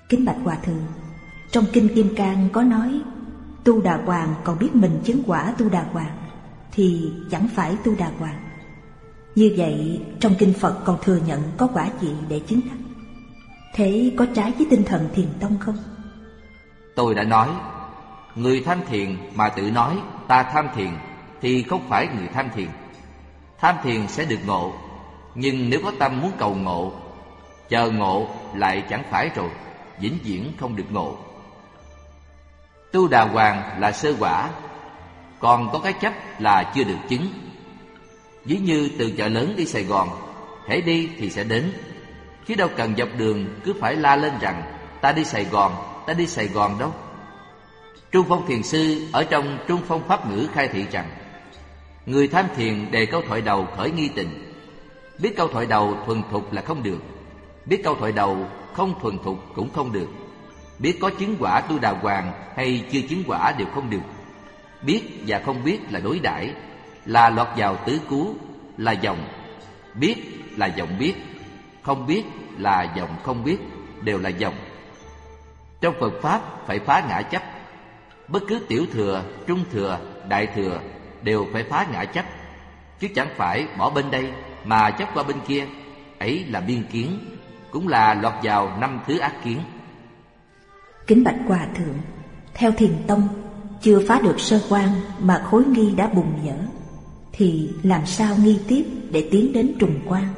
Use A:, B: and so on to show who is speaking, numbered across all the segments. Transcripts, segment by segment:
A: Kính bạch Hòa Thượng, trong Kinh Kim Cang có nói Tu Đà Hoàng còn biết mình chứng quả Tu Đà Hoàng thì chẳng phải Tu Đà Hoàng. Như vậy trong Kinh Phật còn thừa nhận có quả gì để chứng đắc. Thế có trái với tinh thần Thiền tông không?
B: Tôi đã nói, người tham thiền mà tự nói ta tham thiền thì không phải người tham thiền. Tham thiền sẽ được ngộ, nhưng nếu có tâm muốn cầu ngộ, chờ ngộ lại chẳng phải rồi, vĩnh viễn không được ngộ. Tu Đà Hoàng là sơ quả, còn có cái chấp là chưa được chứng. Ví như từ chợ lớn đi Sài Gòn, hễ đi thì sẽ đến, chứ đâu cần dọc đường cứ phải la lên rằng ta đi Sài Gòn, ta đi Sài Gòn đâu. Trung Phong Thiền Sư ở trong Trung Phong Pháp Ngữ khai thị rằng người tham thiền đề câu thoại đầu khởi nghi tình. Biết câu thoại đầu thuần thục là không được, biết câu thoại đầu không thuần thục cũng không được. Biết có chứng quả Tu Đà Hoàng hay chưa chứng quả đều không được. Biết và không biết là đối đãi, là lọt vào tứ cú, là dòng. Biết là dòng biết, không biết là dòng không biết, đều là dòng. Trong Phật Pháp phải phá ngã chấp. Bất cứ tiểu thừa, trung thừa, đại thừa đều phải phá ngã chấp, chứ chẳng phải bỏ bên đây mà chấp qua bên kia. Ấy là biên kiến, cũng là lọt vào 5 thứ ác kiến.
A: Kính bạch Hòa Thượng, theo Thiền tông, chưa phá được sơ quan mà khối nghi đã bùng nở, thì làm sao nghi tiếp để tiến đến trùng quan?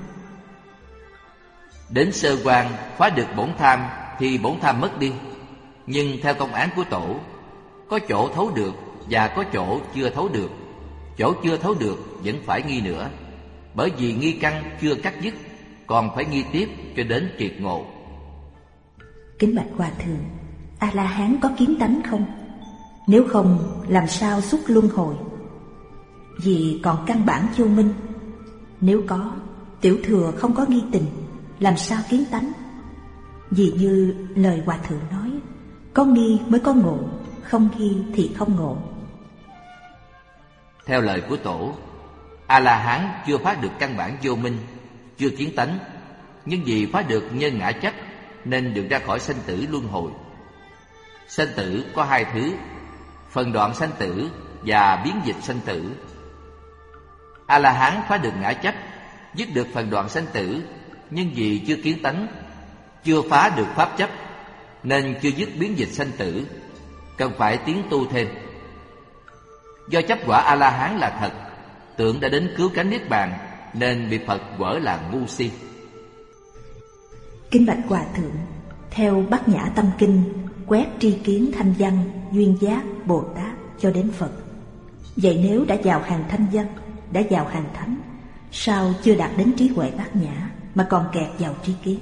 B: Đến sơ quan phá được bổn tham thì bổn tham mất đi. Nhưng theo công án của tổ, có chỗ thấu được và có chỗ chưa thấu được. Chỗ chưa thấu được vẫn phải nghi nữa, bởi vì nghi căn chưa cắt dứt, còn phải nghi tiếp cho đến triệt ngộ.
A: Kính bạch Hòa Thượng, A-la-hán có kiến tánh không? Nếu không, làm sao xuất luân hồi? Vì còn căn bản vô minh. Nếu có, tiểu thừa không có nghi tình, làm sao kiến tánh? Vì như lời Hòa Thượng nói, có nghi mới có ngộ, không nghi thì không ngộ.
B: Theo lời của tổ, A-la-hán chưa phá được căn bản vô minh, chưa kiến tánh, nhưng vì phá được nhân ngã chấp nên được ra khỏi sanh tử luân hồi. Sanh tử có 2 thứ: phần đoạn sanh tử và biến dịch sanh tử. A-la-hán phá được ngã chấp, dứt được phần đoạn sanh tử, nhưng vì chưa kiến tánh, chưa phá được pháp chấp, nên chưa dứt biến dịch sanh tử, cần phải tiến tu thêm. Do chấp quả A-la-hán là thật, tưởng đã đến cứu cánh niết bàn, nên bị Phật quở là ngu si.
A: Kính bạch Hòa Thượng, theo Bát Nhã Tâm Kinh, quét tri kiến thanh văn, duyên giác, Bồ Tát cho đến Phật. Vậy nếu đã vào hàng thanh văn, đã vào hàng thánh, sao chưa đạt đến trí huệ bát nhã mà còn kẹt vào tri kiến?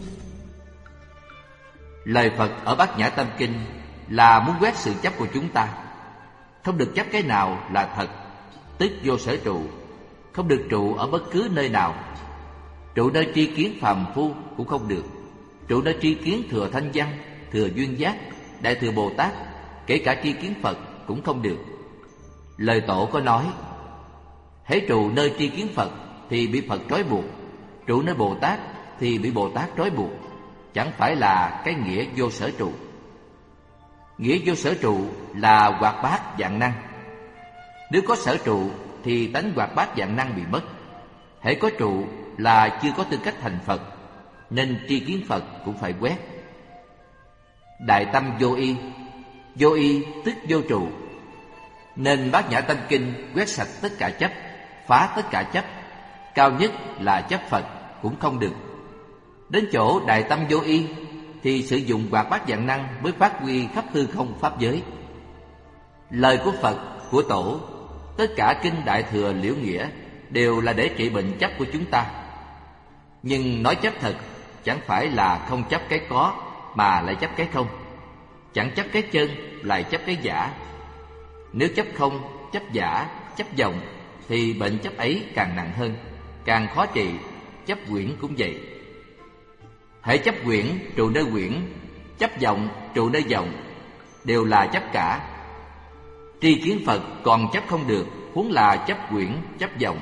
B: Lời Phật ở Bát Nhã Tâm Kinh là muốn quét sự chấp của chúng ta. Không được chấp cái nào là thật, tức vô sở trụ. Không được trụ ở bất cứ nơi nào. Trụ nơi tri kiến phàm phu cũng không được. Trụ nơi tri kiến thừa thanh văn, thừa duyên giác, đại thừa Bồ Tát, kể cả tri kiến Phật cũng không được. Lời tổ có nói, hễ trụ nơi tri kiến Phật thì bị Phật trói buộc, trụ nơi Bồ Tát thì bị Bồ Tát trói buộc. Chẳng phải là cái nghĩa vô sở trụ. Nghĩa vô sở trụ là hoạt bát vạn năng. Nếu có sở trụ thì tánh hoạt bát vạn năng bị mất. Hễ có trụ là chưa có tư cách thành Phật, nên tri kiến Phật cũng phải quét. Đại tâm vô y, vô y tức vô trụ. Nên Bát Nhã Tâm Kinh quét sạch tất cả chấp, phá tất cả chấp. Cao nhất là chấp Phật cũng không được. Đến chỗ đại tâm vô y thì sử dụng hoạt bát vạn năng mới phát huy khắp hư không pháp giới. Lời của Phật, của tổ, tất cả kinh đại thừa liễu nghĩa đều là để trị bệnh chấp của chúng ta. Nhưng nói chấp thật chẳng phải là không chấp cái có, mà lại chấp cái không. Chẳng chấp cái chân, lại chấp cái giả. Nếu chấp không, chấp giả, chấp vọng thì bệnh chấp ấy càng nặng hơn, càng khó trị. Chấp quyển cũng vậy. Hễ chấp quyển trụ nơi quyển, chấp vọng trụ nơi vọng, đều là chấp cả. Tri kiến Phật còn chấp không được, huống là chấp quyển, chấp vọng.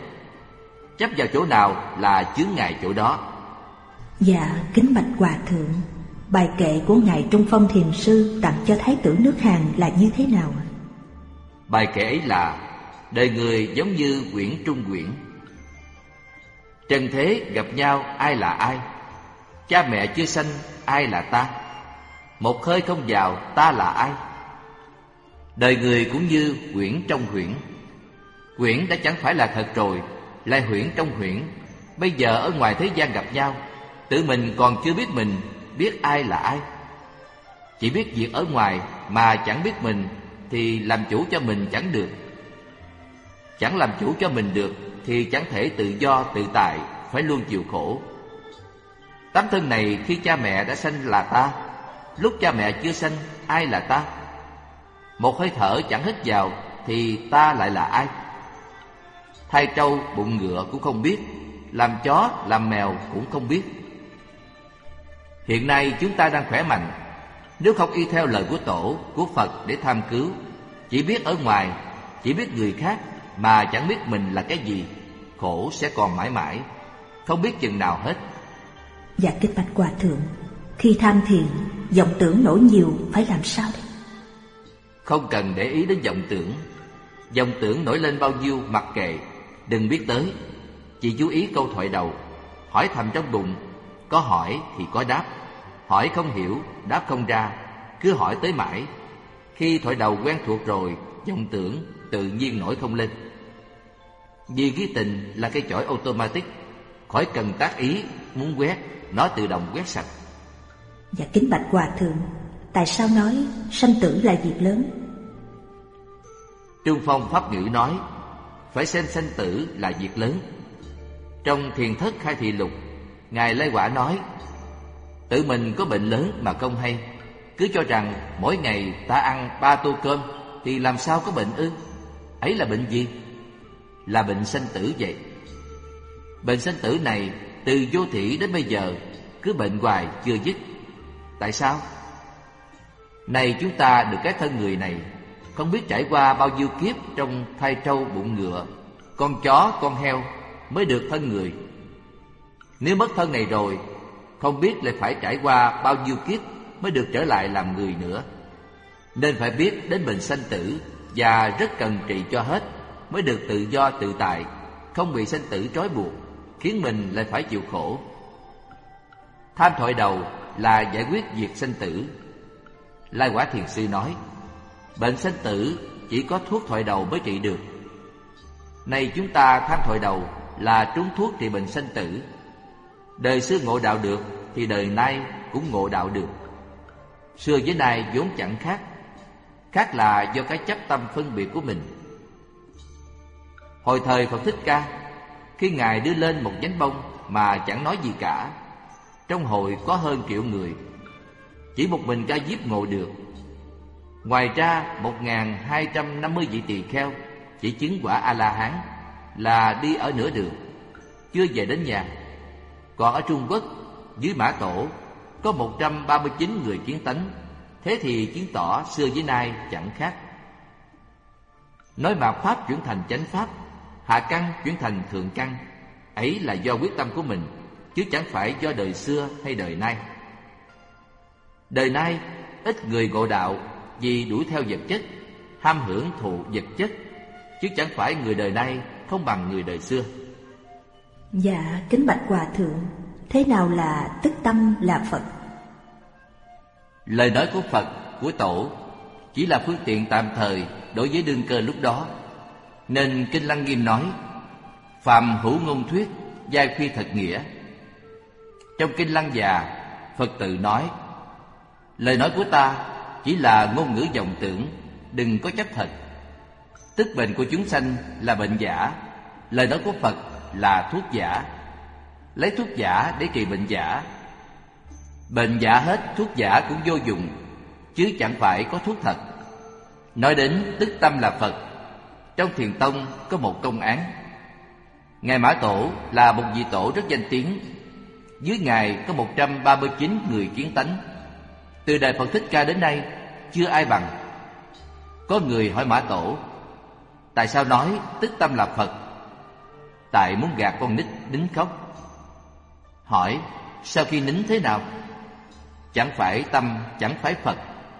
B: Chấp vào chỗ nào là chướng ngại chỗ đó.
A: Dạ, kính bạch Hòa Thượng, bài kệ của Ngài Trung Phong Thiền Sư tặng cho Thái tử nước Hàn là như thế nào?
B: Bài kệ ấy là: đời người giống như quyển trung quyển. Trần thế gặp nhau ai là ai? Cha mẹ chưa sanh ai là ta? Một hơi không vào ta là ai? Đời người cũng như quyển trong huyễn. Quyển đã chẳng phải là thật rồi, lại huyễn trong huyễn. Bây giờ ở ngoài thế gian gặp nhau, tự mình còn chưa biết mình, biết ai là ai. Chỉ biết việc ở ngoài mà chẳng biết mình, thì làm chủ cho mình chẳng được. Chẳng làm chủ cho mình được thì chẳng thể tự do tự tại, phải luôn chịu khổ. Tấm thân này khi cha mẹ đã sanh là ta, lúc cha mẹ chưa sanh ai là ta? Một hơi thở chẳng hít vào thì ta lại là ai? Thai trâu bụng ngựa cũng không biết, làm chó làm mèo cũng không biết. Hiện nay chúng ta đang khỏe mạnh, nếu không y theo lời của Tổ, của Phật để tham cứu, chỉ biết ở ngoài, chỉ biết người khác mà chẳng biết mình là cái gì, khổ sẽ còn mãi mãi, không biết chừng nào hết.
A: Dạ kính bạch Hòa Thượng, khi tham thiền, vọng tưởng nổi nhiều phải làm sao đây?
B: Không cần để ý đến vọng tưởng. Vọng tưởng nổi lên bao nhiêu mặc kệ, đừng biết tới. Chỉ chú ý câu thoại đầu, hỏi thầm trong bụng. Có hỏi thì có đáp, hỏi không hiểu, đáp không ra, cứ hỏi tới mãi. Khi thoại đầu quen thuộc rồi, vọng tưởng tự nhiên nổi không lên. Vì cái tình là cây chổi automatic, khỏi cần tác ý, muốn quét, nó tự động quét sạch.
A: Dạ kính bạch Hòa Thượng, tại sao nói sanh tử là việc lớn?
B: Trung Phong Pháp Ngữ nói, phải xem sanh tử là việc lớn. Trong Thiền Thất Khai Thị Lục, Ngài Lai Quả nói, tự mình có bệnh lớn mà không hay, cứ cho rằng mỗi ngày ta ăn 3 tô cơm thì làm sao có bệnh ư? Ấy là bệnh gì? Là bệnh sanh tử vậy. Bệnh sanh tử này từ vô thỉ đến bây giờ cứ bệnh hoài chưa dứt. Tại sao? Này chúng ta được cái thân người này, không biết trải qua bao nhiêu kiếp trong thai trâu bụng ngựa, con chó con heo mới được thân người. Nếu mất thân này rồi, không biết lại phải trải qua bao nhiêu kiếp mới được trở lại làm người nữa. Nên phải biết đến bệnh sanh tử, và rất cần trị cho hết mới được tự do tự tại, không bị sanh tử trói buộc, khiến mình lại phải chịu khổ. Tham thoại đầu là giải quyết việc sanh tử. Lai Quả Thiền Sư nói, bệnh sanh tử chỉ có thuốc thoại đầu mới trị được. Nay chúng ta tham thoại đầu là trúng thuốc trị bệnh sanh tử. Đời xưa ngộ đạo được thì đời nay cũng ngộ đạo được. Xưa với nay vốn chẳng khác, khác là do cái chấp tâm phân biệt của mình. Hồi thời Phật Thích Ca, khi Ngài đưa lên một nhánh bông mà chẳng nói gì cả, trong hội có hơn 1 triệu người, chỉ một mình Ca Diếp ngộ được. Ngoài ra 1250 vị tỳ kheo chỉ chứng quả A-la-hán, là đi ở nửa đường, chưa về đến nhà. Còn ở Trung Quốc, dưới Mã Tổ, có 139 người kiến tánh. Thế thì chứng tỏ xưa với nay chẳng khác. Nói mạt pháp chuyển thành chánh pháp, hạ căn chuyển thành thượng căn, ấy là do quyết tâm của mình, chứ chẳng phải do đời xưa hay đời nay. Đời nay ít người ngộ đạo vì đuổi theo vật chất, ham hưởng thụ vật chất, chứ chẳng phải người đời nay không bằng người đời xưa.
A: Dạ kính bạch Hòa Thượng, thế nào là tức tâm là Phật?
B: Lời nói của Phật, của Tổ chỉ là phương tiện tạm thời đối với đương cơ lúc đó. Nên Kinh Lăng Nghiêm nói, phàm hữu ngôn thuyết, giai phi thật nghĩa. Trong Kinh Lăng Già, Phật tự nói, lời nói của ta chỉ là ngôn ngữ vọng tưởng, đừng có chấp thật. Tức bệnh của chúng sanh là bệnh giả, lời nói của Phật là thuốc giả. Lấy thuốc giả để trị bệnh giả. Bệnh giả hết, thuốc giả cũng vô dụng, chứ chẳng phải có thuốc thật. Nói đến tức tâm là Phật, trong Thiền Tông có một công án. Ngài Mã Tổ là một vị tổ rất danh tiếng. Dưới Ngài có 139 người kiến tánh. Từ đời Phật Thích Ca đến nay chưa ai bằng. Có người hỏi Mã Tổ, tại sao nói tức tâm là Phật? Tại muốn gạt con nít nín khóc. Hỏi, sau khi nín thế nào? chẳng phải tâm, chẳng phải Phật.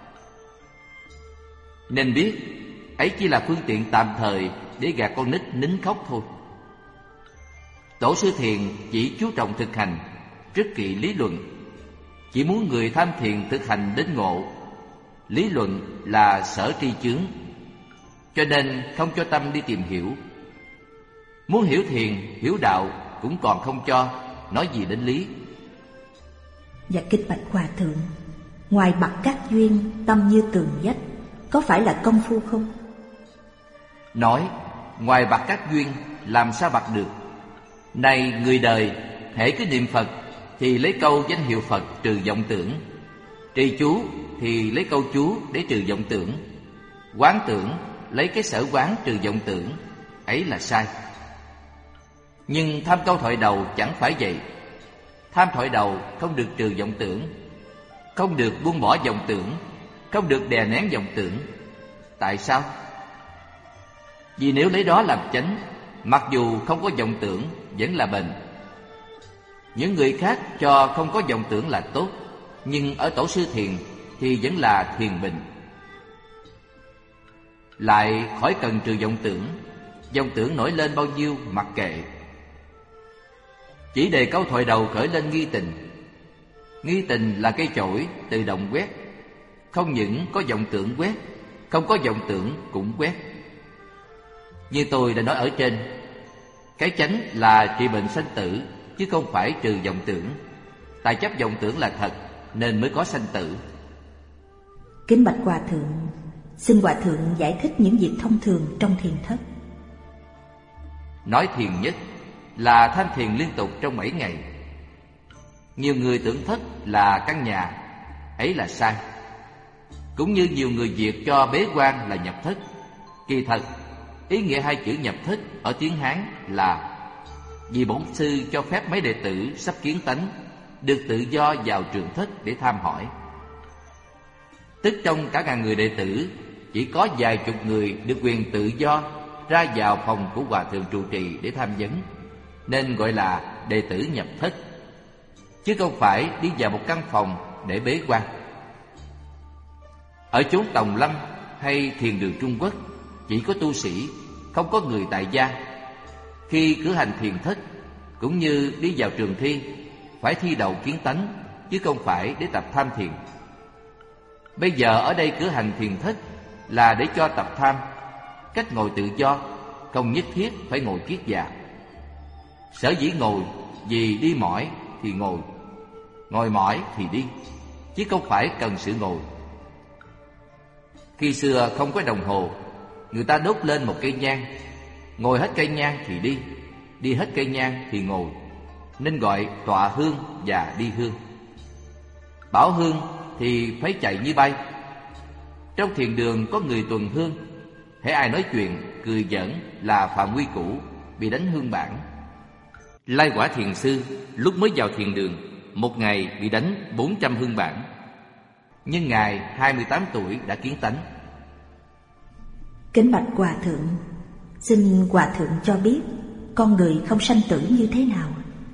B: Nên biết ấy chỉ là phương tiện tạm thời để gạt con nít nín khóc thôi. Tổ sư thiền chỉ chú trọng thực hành, rất kỵ lý luận, chỉ muốn người tham thiền thực hành đến ngộ. Lý luận là sở tri chướng, cho nên không cho tâm đi tìm hiểu. Muốn hiểu thiền, hiểu đạo cũng còn không cho, nói gì đến lý.
A: Và kính bạch Hòa Thượng, ngoài bặt các duyên, tâm như tường vách, có phải là công phu không?
B: Nói ngoài bặt các duyên, làm sao bặt được? Này người đời, hễ cứ niệm Phật thì lấy câu danh hiệu Phật trừ vọng tưởng, trì chú thì lấy câu chú để trừ vọng tưởng, quán tưởng lấy cái sở quán trừ vọng tưởng, ấy là sai. Nhưng tham câu thoại đầu chẳng phải vậy. Tham thoại đầu không được trừ vọng tưởng, không được buông bỏ vọng tưởng, không được đè nén vọng tưởng. Tại sao? Vì nếu lấy đó làm chánh, mặc dù không có vọng tưởng vẫn là bền. Những người khác cho không có vọng tưởng là tốt, nhưng ở tổ sư thiền thì vẫn là thiền bình. Lại khỏi cần trừ vọng tưởng nổi lên bao nhiêu mặc kệ. Chỉ đề câu thoại đầu khởi lên nghi tình. Nghi tình là cây chổi tự động quét, không những có vọng tưởng quét, không có vọng tưởng cũng quét. Như tôi đã nói ở trên, cái chánh là trị bệnh sanh tử, chứ không phải trừ vọng tưởng. Tại chấp vọng tưởng là thật nên mới có sanh tử.
A: Kính bạch Hòa Thượng, xin Hòa Thượng giải thích những việc thông thường trong thiền thất.
B: Nói thiền nhất là tham thiền liên tục trong 7 ngày. Nhiều người tưởng thất là căn nhà, ấy là sai. Cũng như nhiều người việt cho bế quan là nhập thất. Kỳ thật, ý nghĩa hai chữ nhập thất ở tiếng Hán là vì bổn sư cho phép mấy đệ tử sắp kiến tánh được tự do vào trường thất để tham hỏi. Tức trong cả ngàn người đệ tử, chỉ có vài chục người được quyền tự do ra vào phòng của Hòa Thượng trụ trì để tham vấn, nên gọi là đệ tử nhập thất, chứ không phải đi vào một căn phòng để bế quan. Ở chốn Tòng Lâm hay thiền đường Trung Quốc, chỉ có tu sĩ, không có người tại gia. Khi cử hành thiền thất, cũng như đi vào trường thi, phải thi đầu kiến tánh, chứ không phải để tập tham thiền. Bây giờ ở đây cử hành thiền thất là để cho tập tham, cách ngồi tự do, không nhất thiết phải ngồi kiết già. Sở dĩ ngồi vì đi mỏi thì ngồi, ngồi mỏi thì đi, chứ không phải cần sự ngồi. Khi xưa không có đồng hồ, người ta đốt lên một cây nhang, ngồi hết cây nhang thì đi, đi hết cây nhang thì ngồi, nên gọi tọa hương và đi hương. Bảo hương thì phải chạy như bay. Trong thiền đường có người tuần hương, hễ ai nói chuyện, cười giỡn là phạm quy củ, bị đánh hương bản. Lai Quả thiền sư lúc mới vào thiền đường, một ngày bị đánh 400 hương bản. Nhưng ngài 28 tuổi đã kiến tánh.
A: Kính bạch Hòa Thượng, xin Hòa Thượng cho biết con người không sanh tử như thế nào?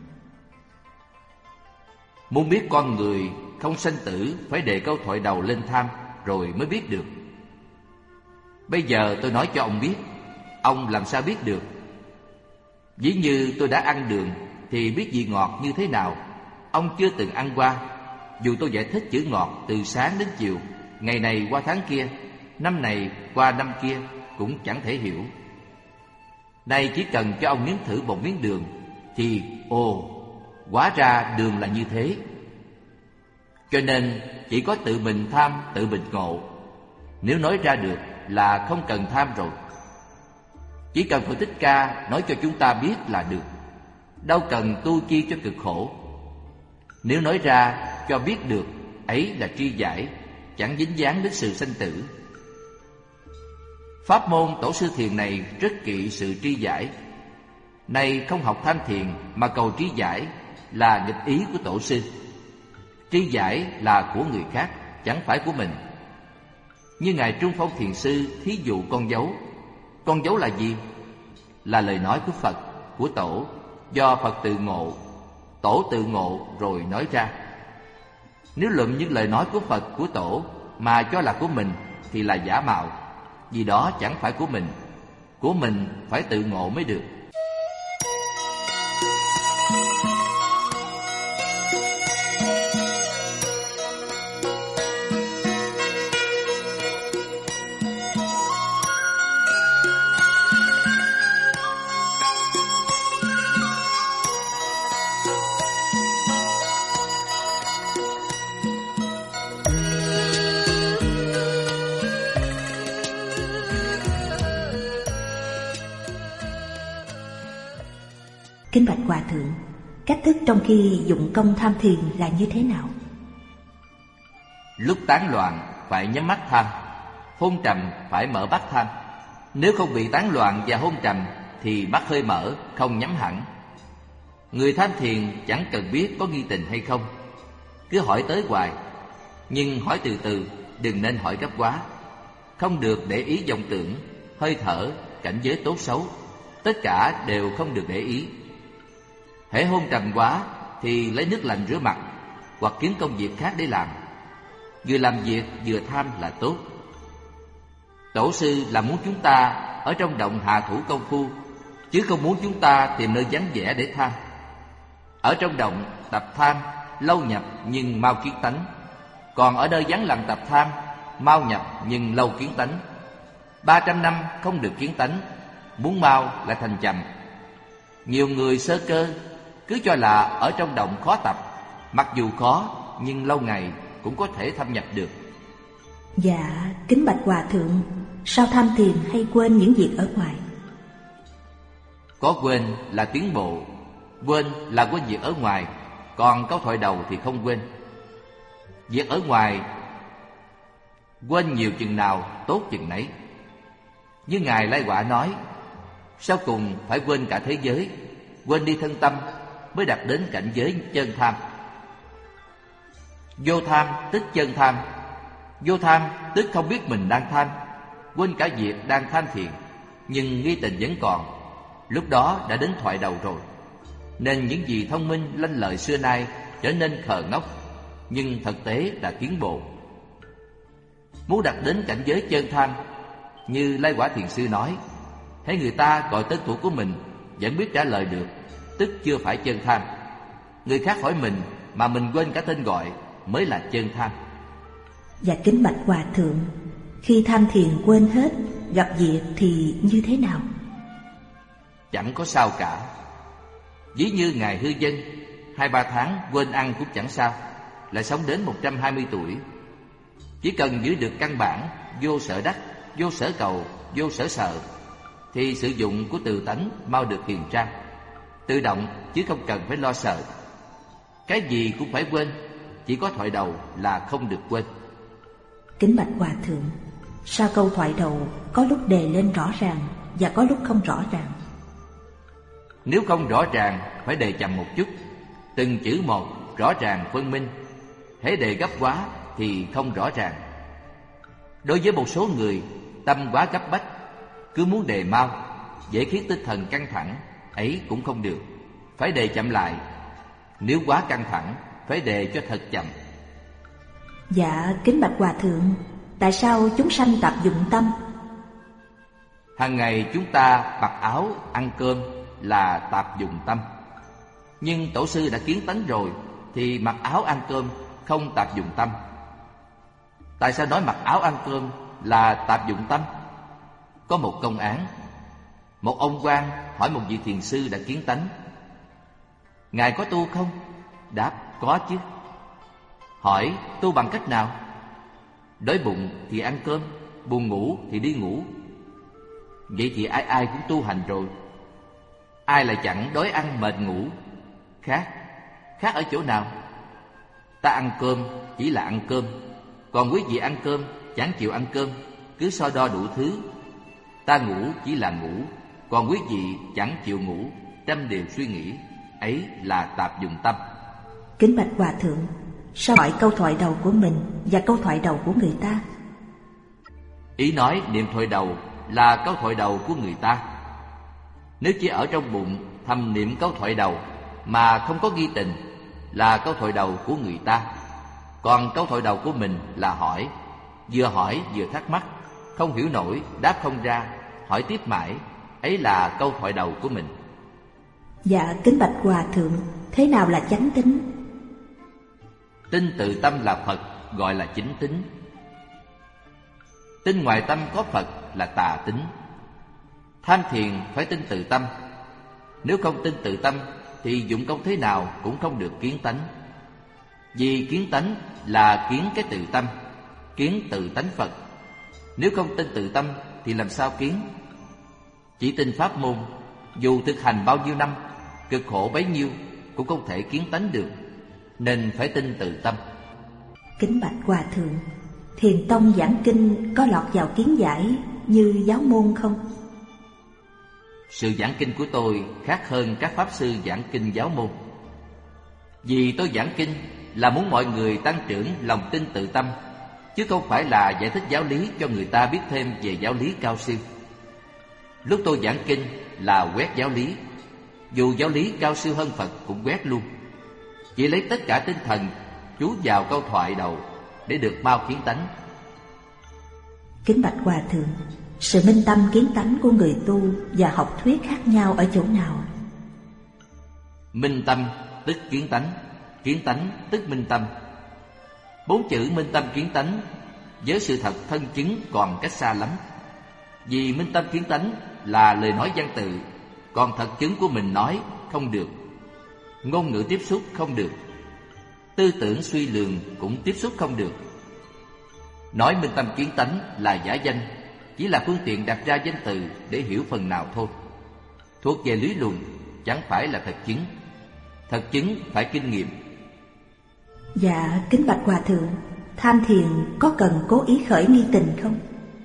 B: Muốn biết con người không sanh tử, phải đề câu thoại đầu lên tham rồi mới biết được. Bây giờ tôi nói cho ông biết, ông làm sao biết được? Ví như tôi đã ăn đường thì biết vị ngọt như thế nào. Ông chưa từng ăn qua, dù tôi giải thích chữ ngọt từ sáng đến chiều, ngày này qua tháng kia, năm này qua năm kia, cũng chẳng thể hiểu. Nay chỉ cần cho ông nếm thử một miếng đường thì hóa ra đường là như thế. Cho nên chỉ có tự mình tham, tự mình ngộ. Nếu nói ra được là không cần tham rồi. Chỉ cần Phật Thích Ca nói cho chúng ta biết là được, đâu cần tu chi cho cực khổ. Nếu nói ra cho biết được, ấy là tri giải, chẳng dính dáng đến sự sanh tử. Pháp môn tổ sư thiền này rất kỵ sự tri giải. Nay không học tham thiền mà cầu tri giải là nghịch ý của tổ sư. Tri giải là của người khác, chẳng phải của mình. Như Ngài Trung Phong Thiền Sư thí dụ con dấu. Con dấu là gì? Là lời nói của Phật, của Tổ, do Phật tự ngộ, Tổ tự ngộ rồi nói ra. Nếu luận những lời nói của Phật, của Tổ mà cho là của mình thì là giả mạo, vì đó chẳng phải của mình phải tự ngộ mới được.
A: Kính bạch Hòa Thượng, cách thức trong khi dụng công tham thiền là như thế nào?
B: Lúc tán loạn phải nhắm mắt tham, hôn trầm phải mở mắt tham. Nếu không bị tán loạn và hôn trầm thì mắt hơi mở, không nhắm hẳn. Người tham thiền chẳng cần biết có nghi tình hay không, cứ hỏi tới hoài, nhưng hỏi từ từ, đừng nên hỏi gấp quá. Không được để ý vọng tưởng, hơi thở, cảnh giới tốt xấu, tất cả đều không được để ý. Hễ hôn trầm quá thì lấy nước lạnh rửa mặt, hoặc kiếm công việc khác để làm. Vừa làm việc vừa tham là tốt. Tổ sư là muốn chúng ta ở trong động hạ thủ công phu, chứ không muốn chúng ta tìm nơi vắng vẻ để tham. Ở trong động tập tham, lâu nhập nhưng mau kiến tánh. Còn ở nơi vắng lặng tập tham, mau nhập nhưng lâu kiến tánh. 300 năm không được kiến tánh, muốn mau lại thành chậm. Nhiều người sơ cơ cứ cho là ở trong động khó tập, mặc dù khó nhưng lâu ngày cũng có thể thâm nhập được.
A: Dạ, kính bạch Hòa Thượng, sao tham thiền hay quên những việc ở ngoài?
B: Có quên là tiến bộ, quên là quên việc ở ngoài, còn câu thoại đầu thì không quên. Việc ở ngoài quên nhiều chừng nào tốt chừng nấy. Như Ngài Lai Quả nói, sau cùng phải quên cả thế giới, quên đi thân tâm, mới đạt đến cảnh giới chân tham. Vô tham tức chân tham. Vô tham tức không biết mình đang tham, quên cả việc đang tham thiền, nhưng nghi tình vẫn còn. Lúc đó đã đến thoại đầu rồi. Nên những gì thông minh lanh lợi xưa nay trở nên khờ ngốc, nhưng thực tế đã tiến bộ. Muốn đạt đến cảnh giới chân tham, như Lai Quả Thiền Sư nói, hễ người ta gọi tên tuổi của mình vẫn biết trả lời được, tức chưa phải chân tham. Người khác hỏi mình mà mình quên cả tên gọi mới là chân tham.
A: Dạ kính bạch Hòa Thượng, khi tham thiền quên hết, gặp việc thì như thế nào?
B: Chẳng có sao cả. Ví như Ngài Hư Dân, 2-3 tháng quên ăn cũng chẳng sao, lại sống đến 120 tuổi. Chỉ cần giữ được căn bản vô sở đắc, vô sở cầu, vô sở sợ, thì sử dụng của tự tánh mau được hiền trang, tự động chứ không cần phải lo sợ. Cái gì cũng phải quên, chỉ có thoại đầu là không được quên.
A: Kính bạch Hòa Thượng, sao câu thoại đầu có lúc đề lên rõ ràng và có lúc không rõ ràng?
B: Nếu không rõ ràng phải đề chậm một chút, từng chữ một rõ ràng phân minh. Hễ đề gấp quá thì không rõ ràng. Đối với một số người, tâm quá gấp bách, cứ muốn đề mau, dễ khiến tinh thần căng thẳng, ấy cũng không được, phải đề chậm lại. Nếu quá căng thẳng, phải đề cho thật chậm.
A: Dạ kính bạch Hòa Thượng, tại sao chúng sanh tạp dụng tâm?
B: Hàng ngày chúng ta mặc áo, ăn cơm là tạp dụng tâm. Nhưng Tổ sư đã kiến tánh rồi thì mặc áo ăn cơm không tạp dụng tâm. Tại sao nói mặc áo ăn cơm là tạp dụng tâm? Có một công án. Một ông quan hỏi một vị thiền sư đã kiến tánh: Ngài có tu không? Đáp: có chứ. Hỏi: tu bằng cách nào? Đói bụng thì ăn cơm, buồn ngủ thì đi ngủ. Vậy thì ai ai cũng tu hành rồi. Ai lại chẳng đói ăn mệt ngủ? Khác ở chỗ nào? Ta ăn cơm chỉ là ăn cơm, còn quý vị ăn cơm chẳng chịu ăn cơm, cứ so đo đủ thứ. Ta ngủ chỉ là ngủ, còn quý vị chẳng chịu ngủ, trăm điều suy nghĩ, ấy là tạp dụng tâm.
A: Kính bạch Hòa Thượng, sao hỏi câu thoại đầu của mình và câu thoại đầu của người ta?
B: Ý nói niệm thoại đầu là câu thoại đầu của người ta. Nếu chỉ ở trong bụng thầm niệm câu thoại đầu mà không có ghi tình, là câu thoại đầu của người ta. Còn câu thoại đầu của mình là hỏi vừa thắc mắc, không hiểu nổi, đáp không ra, hỏi tiếp mãi. Ấy là câu thoại đầu của mình.
A: Dạ kính bạch Hòa thượng, thế nào là chánh tín?
B: Tin tự tâm là Phật, gọi là chính tín. Tin ngoài tâm có Phật là tà tín. Tham thiền phải tin tự tâm. Nếu không tin tự tâm thì dụng công thế nào cũng không được kiến tánh. Vì kiến tánh là kiến cái tự tâm, kiến tự tánh Phật. Nếu không tin tự tâm thì làm sao kiến? Chỉ tin pháp môn, dù thực hành bao nhiêu năm, cực khổ bấy nhiêu cũng không thể kiến tánh được, nên phải tin tự tâm.
A: Kính bạch Hòa thượng, Thiền tông giảng kinh có lọt vào kiến giải như giáo môn không?
B: Sự giảng kinh của tôi khác hơn các pháp sư giảng kinh giáo môn. Vì tôi giảng kinh là muốn mọi người tăng trưởng lòng tin tự tâm, chứ không phải là giải thích giáo lý cho người ta biết thêm về giáo lý cao siêu. Lúc tôi giảng kinh là quét giáo lý, dù giáo lý cao siêu hơn Phật cũng quét luôn. Chỉ lấy tất cả tinh thần chú vào câu thoại đầu để được mau kiến tánh.
A: Kính bạch Hòa thượng, sự minh tâm kiến tánh của người tu và học thuyết khác nhau ở chỗ nào?
B: Minh tâm tức kiến tánh tức minh tâm. 4 chữ minh tâm kiến tánh với sự thật thân chứng còn cách xa lắm. Vì minh tâm kiến tánh là lời nói văn tự, còn thật chứng của mình nói không được, ngôn ngữ tiếp xúc không được, tư tưởng suy lường cũng tiếp xúc không được. Nói minh tâm kiến tánh là giả danh, chỉ là phương tiện đặt ra danh từ để hiểu phần nào thôi. Thuộc về lý luận, chẳng phải là thật chứng. Thật chứng phải kinh nghiệm.
A: Dạ kính bạch Hòa thượng, tham thiền có cần cố ý khởi nghi tình không?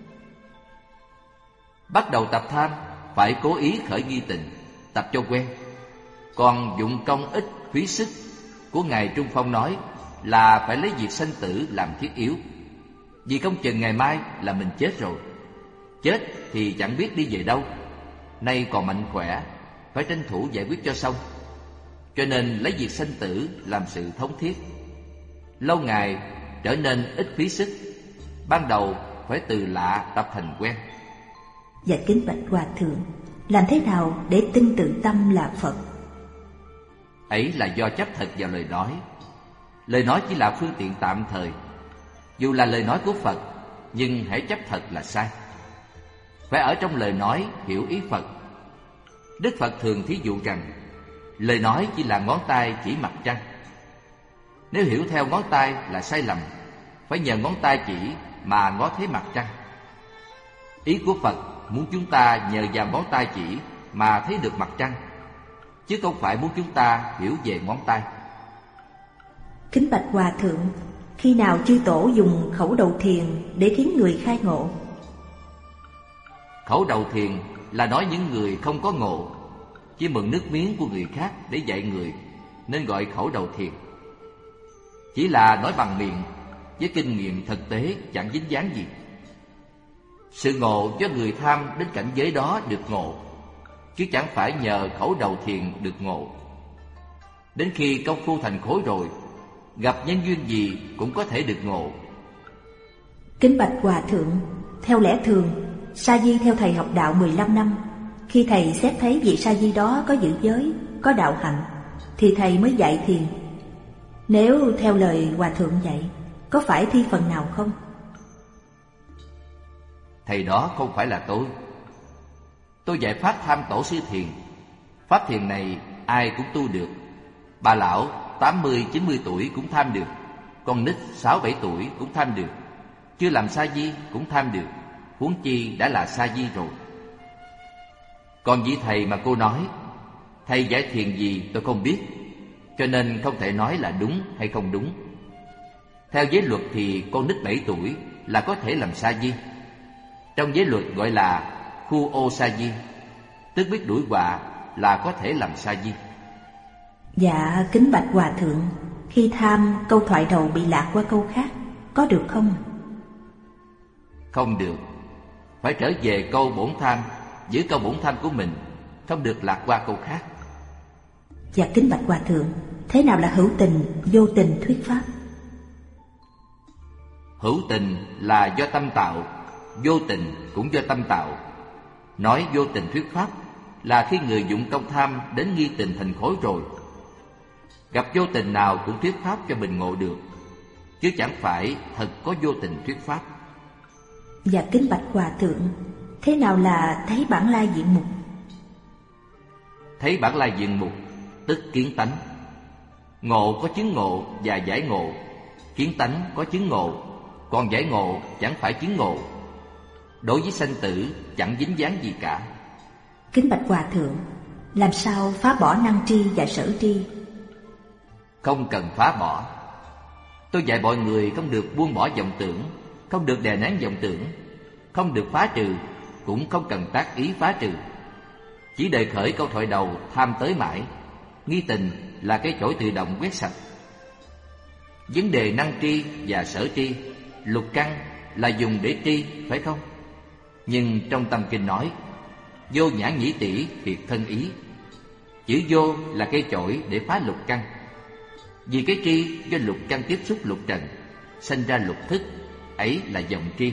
B: Bắt đầu tập tham phải cố ý khởi nghi tình, tập cho quen. Còn dụng công ích phí sức của Ngài Trung Phong nói là phải lấy việc sanh tử làm thiết yếu. Vì không chừng ngày mai là mình chết rồi. Chết thì chẳng biết đi về đâu. Nay còn mạnh khỏe, phải tranh thủ giải quyết cho xong. Cho nên lấy việc sanh tử làm sự thống thiết. Lâu ngày trở nên ít phí sức. Ban đầu phải từ lạ tập thành quen.
A: Dạ kính bạch Hòa thượng, làm thế nào để tin tự tâm là Phật?
B: Ấy là do chấp thật vào lời nói. Lời nói chỉ là phương tiện tạm thời. Dù là lời nói của Phật, nhưng hãy chấp thật là sai. Phải ở trong lời nói hiểu ý Phật. Đức Phật thường thí dụ rằng lời nói chỉ là ngón tay chỉ mặt trăng. Nếu hiểu theo ngón tay là sai lầm, phải nhờ ngón tay chỉ mà ngó thấy mặt trăng. Ý của Phật muốn chúng ta nhờ vào ngón tay chỉ mà thấy được mặt trăng, chứ không phải muốn chúng ta hiểu về ngón tay.
A: Kính bạch Hòa thượng, khi nào chư tổ dùng khẩu đầu thiền để khiến người khai ngộ?
B: Khẩu đầu thiền là nói những người không có ngộ, chỉ mượn nước miếng của người khác để dạy người, nên gọi khẩu đầu thiền. Chỉ là nói bằng miệng, với kinh nghiệm thực tế chẳng dính dáng gì. Sự ngộ do người tham đến cảnh giới đó được ngộ, chứ chẳng phải nhờ khẩu đầu thiền được ngộ. Đến khi công phu thành khối rồi, gặp nhân duyên gì cũng có thể được ngộ.
A: Kính bạch Hòa thượng, theo lẽ thường, sa di theo thầy học đạo 15 năm. Khi thầy xét thấy vị sa di đó có giữ giới, có đạo hạnh, thì thầy mới dạy thiền. Nếu theo lời Hòa thượng dạy, có phải thi phần nào không?
B: Thầy đó không phải là tôi. Tôi dạy pháp tham tổ sư thiền. Pháp thiền này ai cũng tu được. Bà lão 80-90 tuổi cũng tham được. Con nít 6-7 tuổi cũng tham được. Chưa làm sa di cũng tham được, huống chi đã là sa di rồi. Còn vị thầy mà cô nói, thầy giải thiền gì tôi không biết, cho nên không thể nói là đúng hay không đúng. Theo giới luật thì con nít 7 tuổi là có thể làm sa di. Trong giới luật gọi là khu ô sa di, tức biết đuổi họa là có thể làm sa di.
A: Dạ kính bạch Hòa thượng, khi tham câu thoại đầu bị lạc qua câu khác, có được không?
B: Không được. Phải trở về câu bổn tham, giữ câu bổn tham của mình, không được lạc qua câu khác.
A: Dạ kính bạch Hòa thượng, thế nào là hữu tình, vô tình thuyết pháp?
B: Hữu tình là do tâm tạo, vô tình cũng do tâm tạo. Nói vô tình thuyết pháp là khi người dụng công tham đến nghi tình thành khối rồi. Gặp vô tình nào cũng thuyết pháp cho mình ngộ được, chứ chẳng phải thật có vô tình thuyết pháp.
A: Và kính bạch Hòa Thượng, thế nào là thấy bản lai diện mục?
B: Thấy bản lai diện mục tức kiến tánh. Ngộ có chứng ngộ và giải ngộ. Kiến tánh có chứng ngộ, còn giải ngộ chẳng phải chứng ngộ. Đối với sanh tử chẳng dính dáng gì cả.
A: Kính bạch Hòa Thượng, làm sao phá bỏ năng tri và sở tri?
B: Không cần phá bỏ. Tôi dạy mọi người không được buông bỏ vọng tưởng, không được đè nén vọng tưởng, không được phá trừ, cũng không cần tác ý phá trừ. Chỉ đề khởi câu thoại đầu tham tới mãi. Nghi tình là cái chổi tự động quét sạch. Vấn đề năng tri và sở tri, lục căn là dùng để tri, phải không? Nhưng trong tâm kinh nói vô nhãn nhĩ tỷ thiệt thân ý. Chữ vô là cây chổi để phá lục căn. Vì cái tri do lục căn tiếp xúc lục trần, sinh ra lục thức, ấy là vọng tri.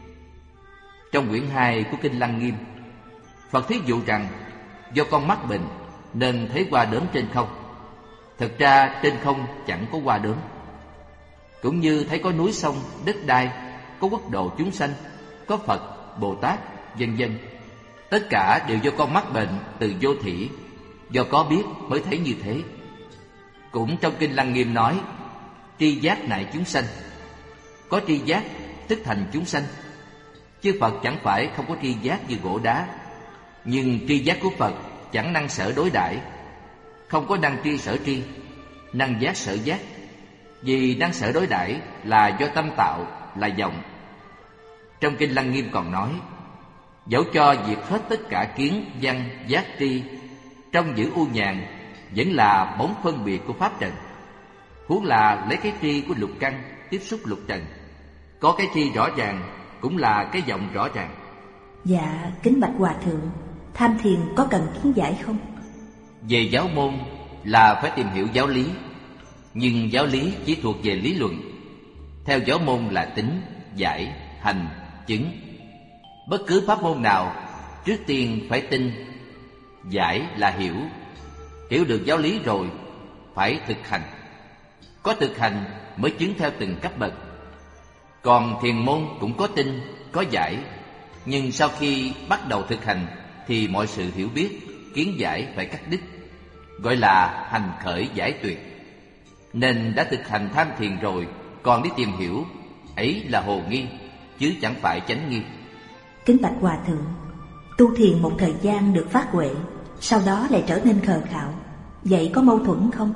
B: Trong quyển 2 của Kinh Lăng Nghiêm, Phật thí dụ rằng do con mắt mình nên thấy hoa đốm trên không. Thực ra trên không chẳng có hoa đốm. Cũng như thấy có núi sông, đất đai, có quốc độ chúng sanh, có Phật, Bồ Tát, vân vân. Tất cả đều do con mắt bệnh từ vô thỉ, do có biết mới thấy như thế. Cũng trong Kinh Lăng Nghiêm nói tri giác nại chúng sanh. Có tri giác tức thành chúng sanh. Chứ Phật chẳng phải không có tri giác như gỗ đá. Nhưng tri giác của Phật chẳng năng sở đối đãi, không có năng tri sở tri, năng giác sở giác. Vì năng sở đối đãi là do tâm tạo, là vọng. Trong Kinh Lăng Nghiêm còn nói dẫu cho diệt hết tất cả kiến, văn, giác tri, trong giữ u nhàn vẫn là bóng phân biệt của pháp trần. Huống là lấy cái tri của lục căn tiếp xúc lục trần. Có cái tri rõ ràng cũng là cái vọng rõ ràng.
A: Dạ, kính bạch Hòa Thượng, tham thiền có cần kiến giải không?
B: Về giáo môn là phải tìm hiểu giáo lý, nhưng giáo lý chỉ thuộc về lý luận. Theo giáo môn là tính, giải, hành, chứng. Bất cứ pháp môn nào trước tiên phải tin. Giải là hiểu. Hiểu được giáo lý rồi phải thực hành. Có thực hành mới chứng theo từng cấp bậc. Còn thiền môn cũng có tin, có giải, nhưng sau khi bắt đầu thực hành thì mọi sự hiểu biết, kiến giải phải cắt đứt, gọi là hành khởi giải tuyệt. Nên đã thực hành tham thiền rồi còn đi tìm hiểu, ấy là hồ nghi, chứ chẳng phải chánh nghi.
A: Kính bạch Hòa Thượng, tu thiền một thời gian được phát huệ, sau đó lại trở nên khờ khạo, vậy có mâu thuẫn không?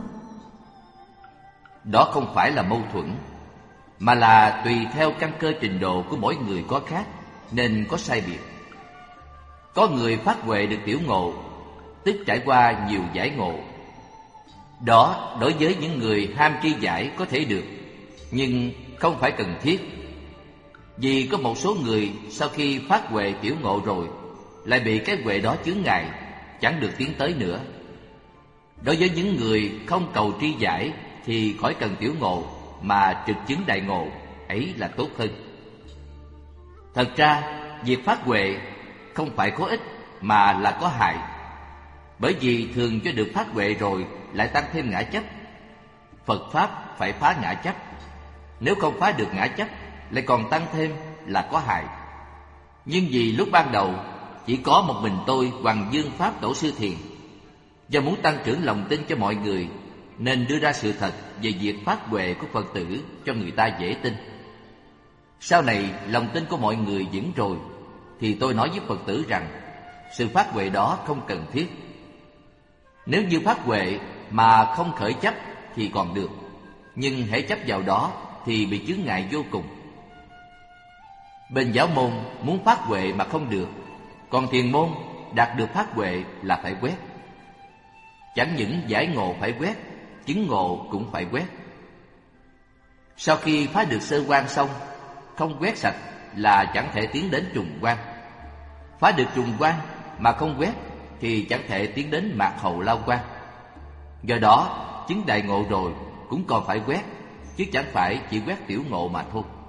B: Đó không phải là mâu thuẫn, mà là tùy theo căn cơ trình độ của mỗi người có khác, nên có sai biệt. Có người phát huệ được tiểu ngộ, tức trải qua nhiều giải ngộ. Đó đối với những người ham tri giải có thể được, nhưng không phải cần thiết. Vì có một số người sau khi phát huệ tiểu ngộ rồi lại bị cái huệ đó chướng ngại, chẳng được tiến tới nữa. Đối với những người không cầu tri giải thì khỏi cần tiểu ngộ mà trực chứng đại ngộ, ấy là tốt hơn. Thật ra việc phát huệ không phải có ích mà là có hại. Bởi vì thường cho được phát huệ rồi lại tăng thêm ngã chấp. Phật Pháp phải phá ngã chấp. Nếu không phá được ngã chấp lại còn tăng thêm là có hại. Nhưng vì lúc ban đầu chỉ có một mình tôi Hoàng Dương Pháp Tổ Sư Thiền, do muốn tăng trưởng lòng tin cho mọi người nên đưa ra sự thật về việc phát huệ của Phật tử cho người ta dễ tin. Sau này lòng tin của mọi người vững rồi thì tôi nói với Phật tử rằng sự phát huệ đó không cần thiết. Nếu như phát huệ mà không khởi chấp thì còn được, nhưng hễ chấp vào đó thì bị chướng ngại vô cùng. Bên giáo môn muốn phát huệ mà không được, còn thiền môn đạt được phát huệ là phải quét. Chẳng những giải ngộ phải quét, chứng ngộ cũng phải quét. Sau khi phá được sơ quan xong, không quét sạch là chẳng thể tiến đến trùng quan. Phá được trùng quan mà không quét thì chẳng thể tiến đến mạt hầu lao quan. Do đó chứng đại ngộ rồi cũng còn phải quét, chứ chẳng phải chỉ quét tiểu ngộ mà thôi.